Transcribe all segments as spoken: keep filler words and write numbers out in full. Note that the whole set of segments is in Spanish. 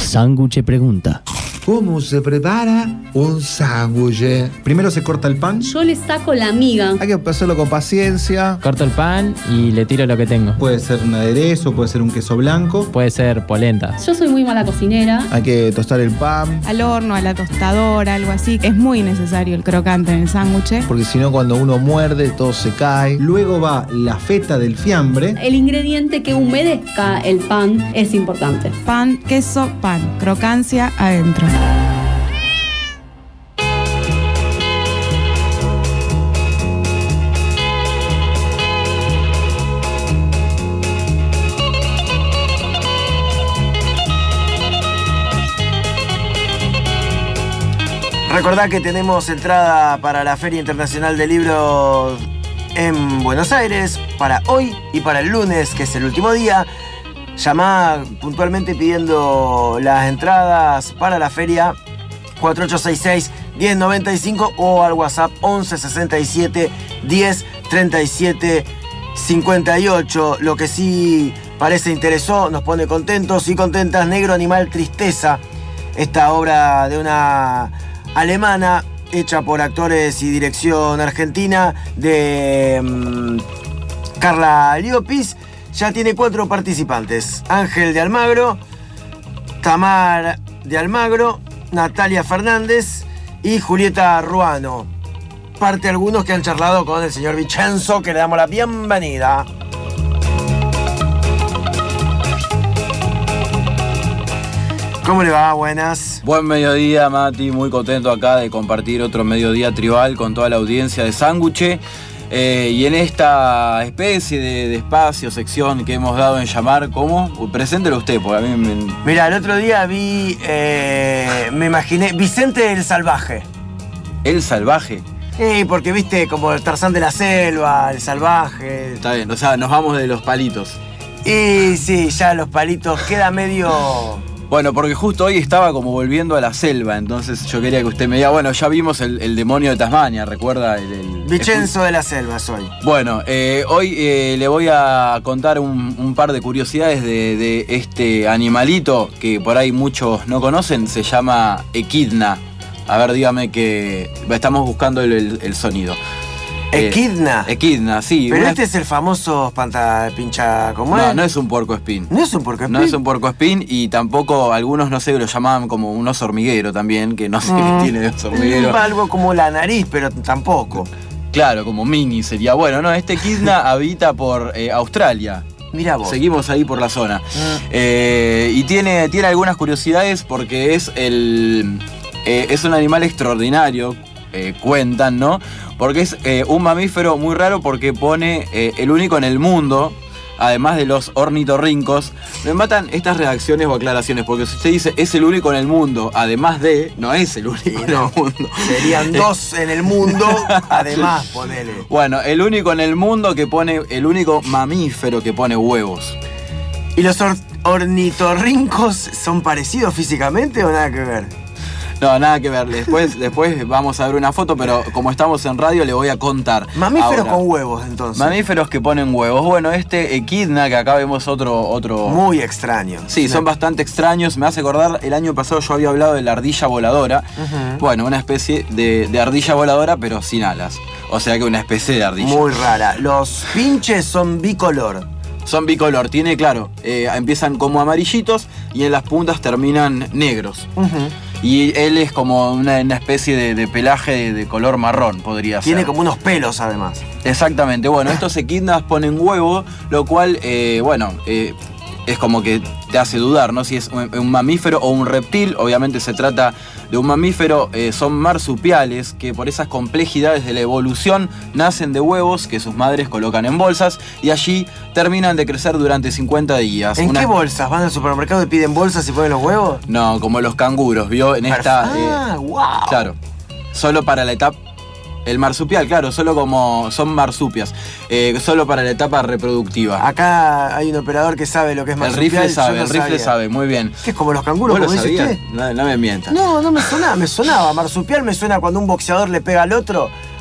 sándwich pregunta. ¿Cómo se prepara un sándwich? Primero se corta el pan. Yo le saco la miga. Hay que hacerlo con paciencia. Corto el pan y le tiro lo que tengo. Puede ser un aderezo, puede ser un queso blanco. Puede ser polenta. Yo soy muy mala cocinera. Hay que tostar el pan. Al horno, a la tostadora, algo así. Es muy necesario el crocante en el sándwich. Porque si no, cuando uno muerde, todo se cae. Luego va la feta del fiambre. El ingrediente que humedezca el pan es importante. Pan, queso, pan. Crocancia adentro. Recordá que tenemos entrada para la Feria Internacional del Libro en Buenos Aires para hoy y para el lunes, que es el último día. Llamá puntualmente pidiendo las entradas para la feria cuatro ocho seis seis, uno cero nueve cinco o al WhatsApp once sesenta y siete, diez, treinta y siete, cincuenta y ocho. Lo que sí parece interesó, nos pone contentos y contentas, Negro Animal Tristeza, esta obra de una alemana hecha por actores y dirección argentina de um, Carla Liopis. Ya tiene cuatro participantes: Ángel de Almagro, Tamar de Almagro, Natalia Fernández y Julieta Ruano. Parte algunos que han charlado con el señor Vicenzo, que le damos la bienvenida. ¿Cómo le va? Buenas. Buen mediodía, Mati. Muy contento acá de compartir otro mediodía tribal con toda la audiencia de Sándwich. Eh, y en esta especie de, de espacio, sección que hemos dado en llamar, ¿cómo? Preséntelo usted, porque a mí me... Mira, el otro día vi, eh, me imaginé, Vicente el Salvaje. ¿El Salvaje? Sí, porque viste como el Tarzán de la Selva, el Salvaje. Está bien, o sea, nos vamos de los palitos. Y sí, ya los palitos queda medio... Bueno, porque justo hoy estaba como volviendo a la selva, entonces yo quería que usted me diga, bueno, ya vimos el, el demonio de Tasmania, ¿recuerda? El, el... Vicenzo de la Selva soy. Bueno, eh, hoy eh, le voy a contar un, un par de curiosidades de, de este animalito que por ahí muchos no conocen, se llama equidna. A ver, dígame que estamos buscando el, el, el sonido. Equidna. Eh, equidna, sí. Pero una... este es el famoso espantapincha, ¿cómo es? No, no es un puercoespín. ¿No es un puercoespín? No es un puercoespín y tampoco algunos, no sé, lo llamaban como un oso hormiguero también, que no sé mm. qué tiene de oso hormiguero. Algo como la nariz, pero tampoco. Claro, como mini sería. Bueno, no, este equidna habita por eh, Australia. Mirá vos. Seguimos ahí por la zona. Mm. Eh, y tiene, tiene algunas curiosidades porque es el... Eh, es un animal extraordinario, eh, cuentan, ¿no? Porque es eh, un mamífero muy raro porque pone eh, el único en el mundo, además de los ornitorrincos. Me matan estas reacciones o aclaraciones, porque si usted dice es el único en el mundo, además de, no es el único sí, en no. el mundo. Serían dos en el mundo, además, ponele. Bueno, el único en el mundo que pone, el único mamífero que pone huevos. ¿Y los or- ornitorrincos son parecidos físicamente o nada que ver? No, nada que ver. Después, después vamos a ver una foto, pero como estamos en radio le voy a contar. Mamíferos ahora. Con huevos, entonces. Mamíferos que ponen huevos. Bueno, este equidna, que acá vemos otro... otro... Muy extraño. Sí, son no. bastante extraños. Me hace acordar, el año pasado yo había hablado de la ardilla voladora. Uh-huh. Bueno, una especie de, de ardilla voladora, pero sin alas. O sea que una especie de ardilla. Muy rara. Los pinches son bicolor. Son bicolor. Tiene, claro, eh, empiezan como amarillitos y en las puntas terminan negros. Uh-huh. Y él es como una, una especie de, de pelaje de, de color marrón, podría Tiene ser. Tiene como unos pelos, además. Exactamente. Bueno, estos equidnas ponen huevo, lo cual, eh, bueno, eh, es como que te hace dudar, ¿no? Si es un, un mamífero o un reptil. Obviamente se trata de un mamífero. Eh, son marsupiales que por esas complejidades de la evolución nacen de huevos que sus madres colocan en bolsas y allí terminan de crecer durante cincuenta días. ¿En Una... qué bolsas? ¿Van al supermercado y piden bolsas y ponen los huevos? No, como los canguros, ¿vio? En esta... Ah, eh, wow. Claro. Solo para la etapa... El marsupial, claro, solo como son marsupias, eh, solo para la etapa reproductiva. Acá hay un operador que sabe lo que es marsupial. El rifle sabe, no el rifle sabía. sabe, muy bien. ¿Qué es como los canguros, como dice usted? No, no me mientas. No, no me sonaba, me sonaba. Marsupial me suena cuando un boxeador le pega al otro.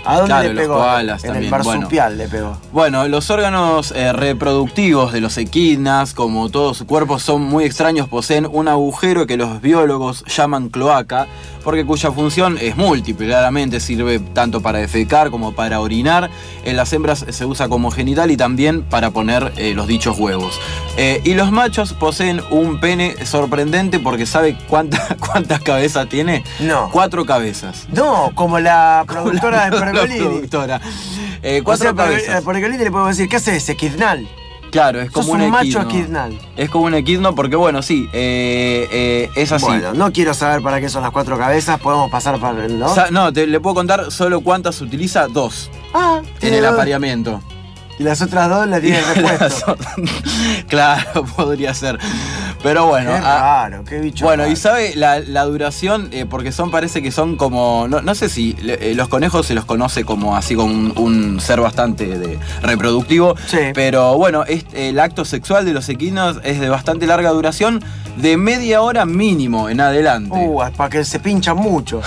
¿A dónde Claro, le los pegó? koalas en también, el marsupial le pegó. Bueno, los órganos eh, reproductivos de los equidnas, como todo su cuerpo, son muy extraños, poseen un agujero que los biólogos llaman cloaca, porque cuya función es múltiple, claramente sirve tanto para defecar como para orinar. En las hembras se usa como genital y también para poner eh, los dichos huevos. Eh, y los machos poseen un pene sorprendente porque ¿sabe cuánta, cuántas cabezas tiene? No. Cuatro cabezas. No, como la productora de La Pergolini. productora. Eh, O cuatro sea, cabezas. a Pergolini le podemos decir, ¿qué haces? Equidnal. Claro, es Sos como un, un macho equidno. equidnal. Es como un equidno porque, bueno, sí, eh, eh, es así. Bueno, no quiero saber para qué son las cuatro cabezas, podemos pasar para el, ¿no? Sa- no, te, le puedo contar solo cuántas utiliza, dos, Ah, en tiene el dos. apareamiento. Y las otras dos las tiene repuesto. Claro, podría ser. Pero bueno. Qué ah, raro, qué bicho Bueno, raro. y sabe la, la duración, eh, porque son, parece que son como. No, no sé si le- eh, los conejos se los conoce como así como un, un ser bastante de, reproductivo. Sí. Pero bueno, este, el acto sexual de los equinos es de bastante larga duración, de media hora mínimo en adelante. Uh, es para que se pinchan mucho.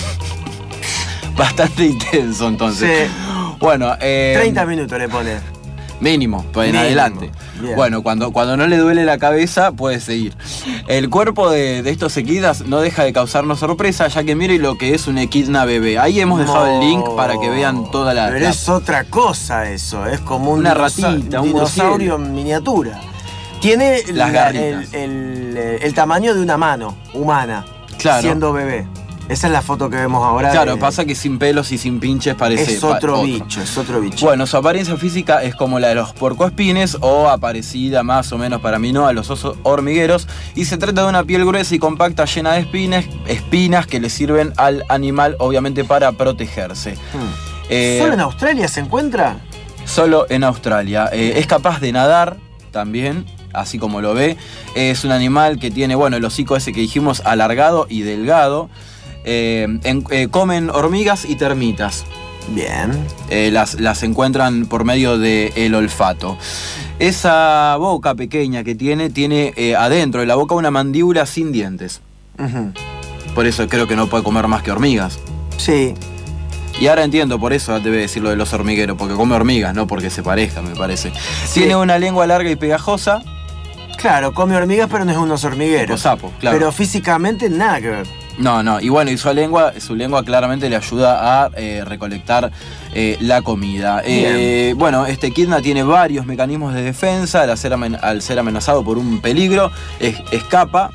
Bastante intenso entonces. Sí. Bueno, eh, treinta minutos le pone. Mínimo, pues en Mínimo. adelante. Bien. Bueno, cuando, cuando no le duele la cabeza, puede seguir. El cuerpo de, de estos equidas no deja de causarnos sorpresa, ya que mire lo que es un equidna bebé. Ahí hemos dejado No. el link para que vean toda la... Pero la- es otra cosa eso, es como un Una dinosa- ratita, un dinosaurio en miniatura. Tiene Las la- garritas. el, el- el tamaño de una mano humana, Claro. siendo bebé. Esa es la foto que vemos ahora. Claro, de- pasa que sin pelos y sin pinches parece... es pa- otro bicho, es otro bicho. Bueno, su apariencia física es como la de los puercoespines o aparecida más o menos para mí no a los osos hormigueros y se trata de una piel gruesa y compacta llena de espinas, espinas que le sirven al animal obviamente para protegerse. Hmm. Eh, ¿Solo en Australia se encuentra? Solo en Australia. Eh, es capaz de nadar también, así como lo ve. Es un animal que tiene, bueno, el hocico ese que dijimos alargado y delgado. Eh, en- eh, comen hormigas y termitas. Bien. Eh, las, las encuentran por medio del olfato. Esa boca pequeña que tiene, tiene eh, adentro de la boca una mandíbula sin dientes. Ujú. Por eso creo que no puede comer más que hormigas. Sí. Y ahora entiendo, por eso debe decir lo de los hormigueros, porque come hormigas, no porque se parezca, me parece. Sí. Tiene una lengua larga y pegajosa, Claro, come hormigas, pero no es unos hormigueros. tipo sapo, claro. Pero físicamente nada que ver. No, no, y bueno, y su lengua, su lengua claramente le ayuda a eh, recolectar eh, la comida. Eh, bueno, este equidna tiene varios mecanismos de defensa, al ser, amen- al ser amenazado por un peligro, es- escapa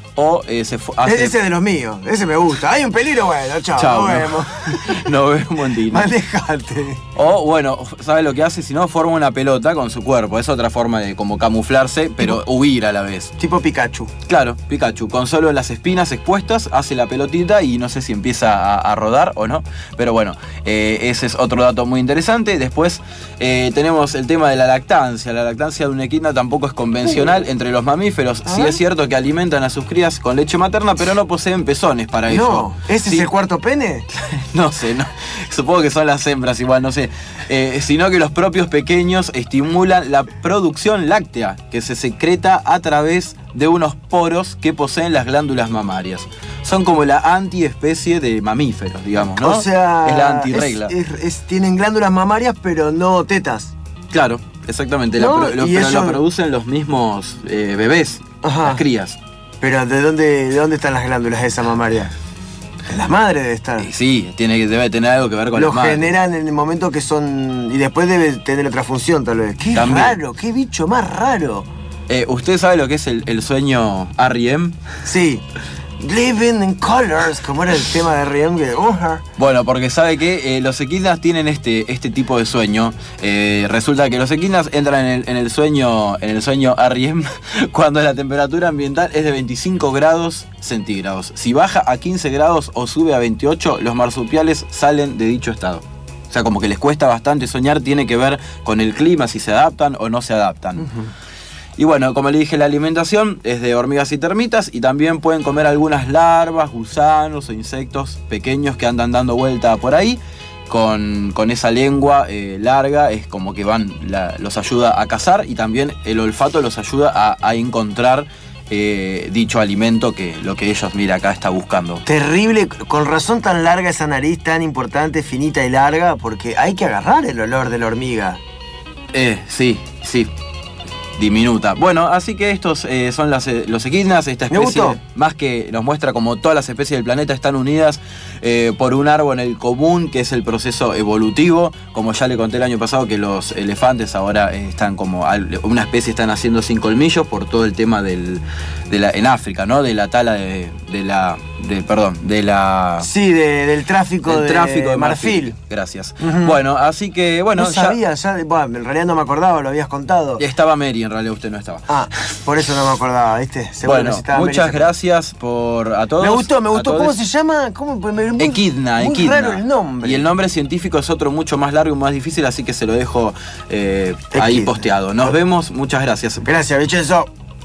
o eh, se fu- hace... Ese es de los míos, ese me gusta. Hay un peligro, bueno, chao, Chao, nos no. vemos. Nos vemos en Disney. Manejate. O bueno, ¿sabe lo que hace? Si no, forma una pelota con su cuerpo. Es otra forma de como camuflarse, pero huir a la vez. Tipo Pikachu. Claro, Pikachu, con solo las espinas expuestas, hace la pelotita y no sé si empieza a, a rodar o no. Pero bueno, eh, ese es otro dato muy interesante. Después eh, tenemos el tema de la lactancia. La lactancia de un equidna tampoco es convencional entre los mamíferos. Sí es cierto que alimentan a sus crías con leche materna, pero no poseen pezones para ello. No, ¿ese Sí. es el cuarto pene? No sé, no, supongo que son las hembras igual, no sé. Eh, sino que los propios pequeños estimulan la producción láctea, que se secreta a través de unos poros que poseen las glándulas mamarias. Son como la antiespecie de mamíferos, digamos, ¿no? O sea, es la antirregla. es- es- es- tienen glándulas mamarias, pero no tetas. Claro, exactamente. La ¿No? pro- lo, Y pero eso- lo producen los mismos eh, bebés, Ajá. las crías. Pero ¿de dónde, de dónde están las glándulas de esa mamaria? En la madre debe estar. Y sí, tiene, que- debe tener algo que ver con Lo las madres. generan en el momento que son. Y después debe tener otra función, tal vez. Qué También. raro, qué bicho más raro. Eh, ¿Usted sabe lo que es el, el sueño R E M? Sí. Living in Colors, como era el tema de R E M. Que, uh, Bueno, porque sabe que eh, los equidnas tienen este, este tipo de sueño. Eh, resulta que los equidnas entran en el, en el sueño en el sueño R E M cuando la temperatura ambiental es de veinticinco grados centígrados. Si baja a quince grados o sube a veintiocho, los marsupiales salen de dicho estado. O sea, como que les cuesta bastante soñar, tiene que ver con el clima, si se adaptan o no se adaptan. Y bueno, como le dije, la alimentación es de hormigas y termitas y también pueden comer algunas larvas, gusanos o insectos pequeños que andan dando vuelta por ahí. Con, con esa lengua eh, larga es como que van la- los ayuda a cazar y también el olfato los ayuda a, a encontrar eh, dicho alimento que lo que ellos, mira, acá está buscando. Terrible, con razón tan larga esa nariz, tan importante, finita y larga, porque hay que agarrar el olor de la hormiga. Eh, sí, sí. Diminuta. Bueno, así que estos eh, son las, eh, los equidnas, esta Me especie gustó. más que nos muestra como todas las especies del planeta están unidas eh, por un árbol en el común, que es el proceso evolutivo. Como ya le conté el año pasado que los elefantes ahora eh, están como, una especie están haciendo sin colmillos por todo el tema del, de la, en África, ¿no? De la tala de, de la, de, perdón, de la... Sí, de, del tráfico del de, tráfico de marfil. marfil. Gracias. Uh-huh. Bueno, así que, bueno... No sabía, ya, ya bueno, en realidad no me acordaba, lo habías contado. Estaba Mary, en realidad usted no estaba. Ah, por eso no me acordaba, ¿viste? Seguro Bueno, necesitaba muchas Mary. gracias por a todos. Me gustó, me a gustó. todos. ¿Cómo se llama? ¿Cómo? Muy, Equidna, muy Equidna. raro el nombre. Y el nombre científico es otro mucho más largo y más difícil, así que se lo dejo eh, ahí Equidna. posteado. Nos vemos, muchas gracias. Gracias, Vincenzo.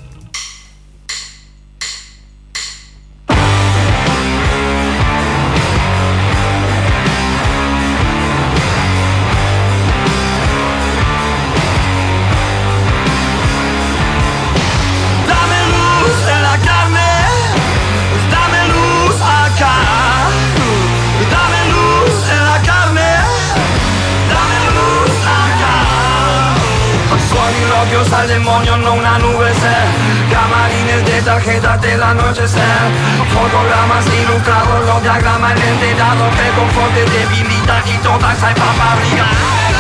Al demonio, no una nube ser. Camarines de tarjetas del anochecer. Fotogramas ilustrados, los diagramas enterados. Que confort te debilita y todas hay para fabricar.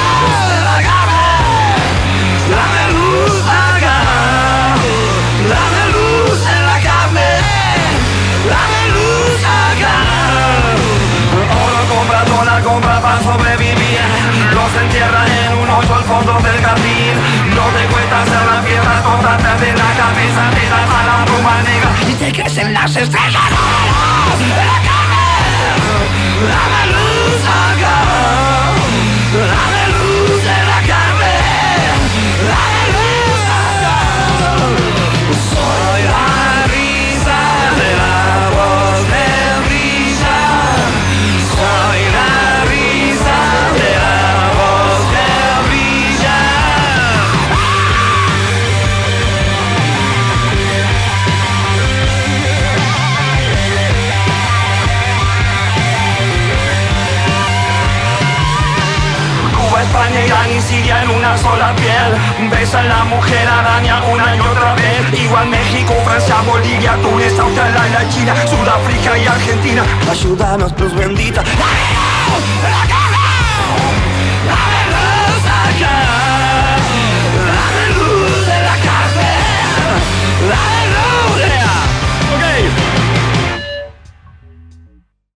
Dame luz acá. Dame luz en la carne. Dame luz acá. Oro compra, dólar compra para sobrevivir. Los entierra en un hoyo al fondo del jardín. No te cuesta hacer la piedra toda, de la cabeza te das a la bruma negra y te crecen las estrellas. Dame luz acá, dame luz en la carne, dame luz acá. Soy la risa de la voz que brilla. Soy la risa de la voz que brilla. España, Irán y Siria en una sola piel. Besa a la mujer araña una y otra vez. Igual México, Francia, Bolivia, Túnez, Australia, China, Sudáfrica y Argentina. Ayúdanos, Cruz bendita. ¡La